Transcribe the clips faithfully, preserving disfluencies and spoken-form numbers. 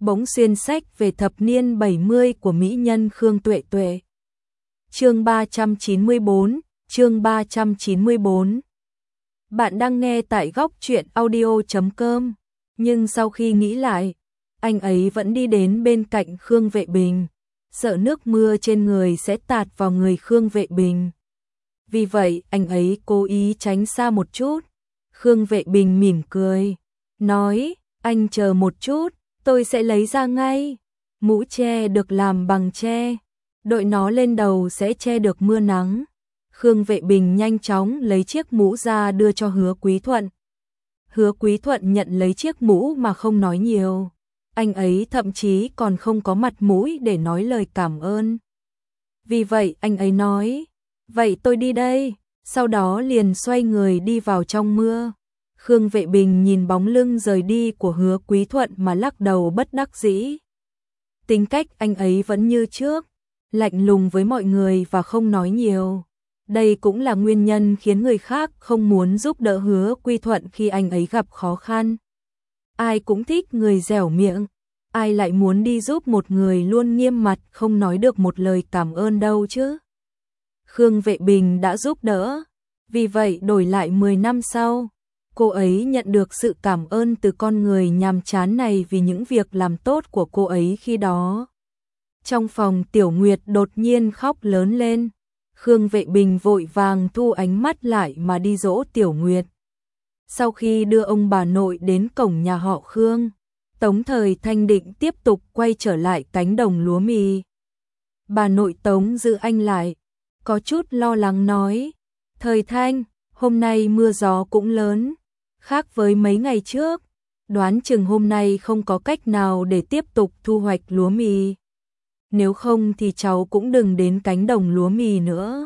bỗng xuyên sách về thập niên bảy mươi của mỹ nhân Khương Tuệ Tuệ. Chương ba trăm chín mươi bốn, chương ba trăm chín mươi bốn. Bạn đang nghe tại góc truyện audio chấm com, nhưng sau khi nghĩ lại, anh ấy vẫn đi đến bên cạnh Khương Vệ Bình, sợ nước mưa trên người sẽ tạt vào người Khương Vệ Bình. Vì vậy, anh ấy cố ý tránh xa một chút. Khương Vệ Bình mỉm cười, nói, anh chờ một chút, tôi sẽ lấy ra ngay. Mũ che được làm bằng tre, đội nó lên đầu sẽ che được mưa nắng. Khương Vệ Bình nhanh chóng lấy chiếc mũ ra đưa cho Hứa Quý Thuận. Hứa Quý Thuận nhận lấy chiếc mũ mà không nói nhiều. Anh ấy thậm chí còn không có mặt mũi để nói lời cảm ơn. Vì vậy anh ấy nói, vậy tôi đi đây, sau đó liền xoay người đi vào trong mưa. Khương Vệ Bình nhìn bóng lưng rời đi của Hứa Quý Thuận mà lắc đầu bất đắc dĩ. Tính cách anh ấy vẫn như trước, lạnh lùng với mọi người và không nói nhiều. Đây cũng là nguyên nhân khiến người khác không muốn giúp đỡ Hứa Quý Thuận khi anh ấy gặp khó khăn. Ai cũng thích người dẻo miệng, ai lại muốn đi giúp một người luôn nghiêm mặt không nói được một lời cảm ơn đâu chứ. Khương Vệ Bình đã giúp đỡ, vì vậy đổi lại mười năm sau, cô ấy nhận được sự cảm ơn từ con người nhàm chán này vì những việc làm tốt của cô ấy khi đó. Trong phòng Tiểu Nguyệt đột nhiên khóc lớn lên. Khương Vệ Bình vội vàng thu ánh mắt lại mà đi dỗ Tiểu Nguyệt. Sau khi đưa ông bà nội đến cổng nhà họ Khương, Tống Thời Thanh định tiếp tục quay trở lại cánh đồng lúa mì. Bà nội Tống giữ anh lại, có chút lo lắng nói, Thời Thanh, hôm nay mưa gió cũng lớn, khác với mấy ngày trước, đoán chừng hôm nay không có cách nào để tiếp tục thu hoạch lúa mì. Nếu không thì cháu cũng đừng đến cánh đồng lúa mì nữa.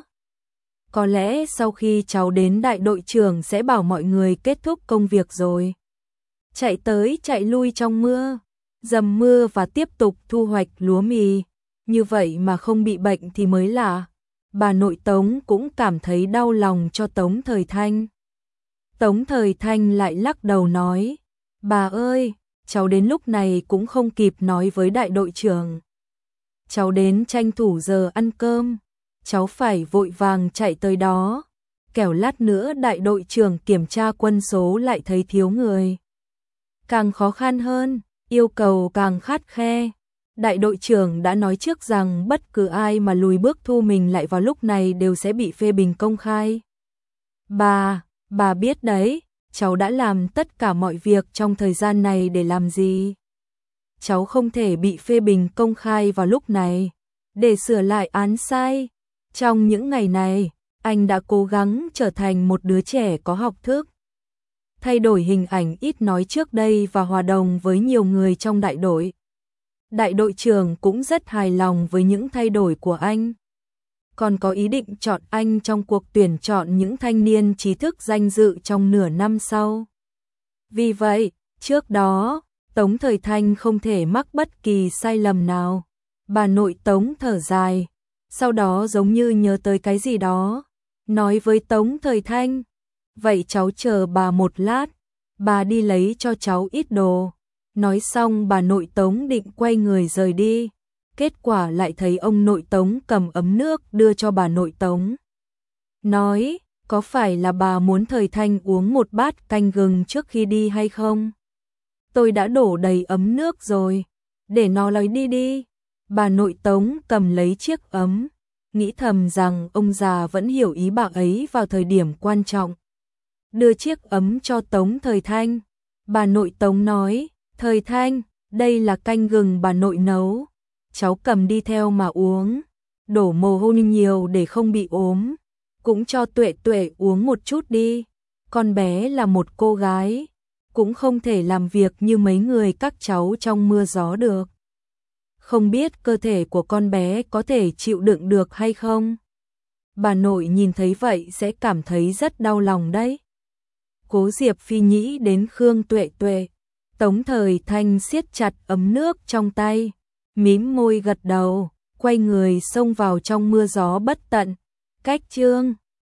Có lẽ sau khi cháu đến đại đội trưởng sẽ bảo mọi người kết thúc công việc rồi. Chạy tới chạy lui trong mưa, dầm mưa và tiếp tục thu hoạch lúa mì. Như vậy mà không bị bệnh thì mới lạ. Bà nội Tống cũng cảm thấy đau lòng cho Tống Thời Thanh. Tống Thời Thanh lại lắc đầu nói, bà ơi, cháu đến lúc này cũng không kịp nói với đại đội trưởng. Cháu đến tranh thủ giờ ăn cơm, cháu phải vội vàng chạy tới đó, kẻo lát nữa đại đội trưởng kiểm tra quân số lại thấy thiếu người. Càng khó khăn hơn, yêu cầu càng khắt khe. Đại đội trưởng đã nói trước rằng bất cứ ai mà lùi bước thu mình lại vào lúc này đều sẽ bị phê bình công khai. Bà, bà biết đấy, cháu đã làm tất cả mọi việc trong thời gian này để làm gì? Cháu không thể bị phê bình công khai vào lúc này, để sửa lại án sai. Trong những ngày này, anh đã cố gắng trở thành một đứa trẻ có học thức, thay đổi hình ảnh ít nói trước đây và hòa đồng với nhiều người trong đại đội. Đại đội trưởng cũng rất hài lòng với những thay đổi của anh, còn có ý định chọn anh trong cuộc tuyển chọn những thanh niên trí thức danh dự trong nửa năm sau. Vì vậy, trước đó, Tống Thời Thanh không thể mắc bất kỳ sai lầm nào. Bà nội Tống thở dài, sau đó giống như nhớ tới cái gì đó, nói với Tống Thời Thanh, vậy cháu chờ bà một lát, bà đi lấy cho cháu ít đồ. Nói xong bà nội Tống định quay người rời đi, kết quả lại thấy ông nội Tống cầm ấm nước đưa cho bà nội Tống. Nói, có phải là bà muốn Thời Thanh uống một bát canh gừng trước khi đi hay không? Tôi đã đổ đầy ấm nước rồi, để nó lấy đi đi. Bà nội Tống cầm lấy chiếc ấm, nghĩ thầm rằng ông già vẫn hiểu ý bà ấy vào thời điểm quan trọng. Đưa chiếc ấm cho Tống Thời Thanh. Bà nội Tống nói, Thời Thanh, đây là canh gừng bà nội nấu, cháu cầm đi theo mà uống, đổ mồ hôi nhiều để không bị ốm, cũng cho Tuệ Tuệ uống một chút đi, con bé là một cô gái, cũng không thể làm việc như mấy người các cháu trong mưa gió được. Không biết cơ thể của con bé có thể chịu đựng được hay không? Bà nội nhìn thấy vậy sẽ cảm thấy rất đau lòng đấy. Cố Diệp Phi nghĩ đến Khương Tuệ Tuệ. Tống Thời Thanh siết chặt ấm nước trong tay, mím môi gật đầu, quay người xông vào trong mưa gió bất tận. Cách chương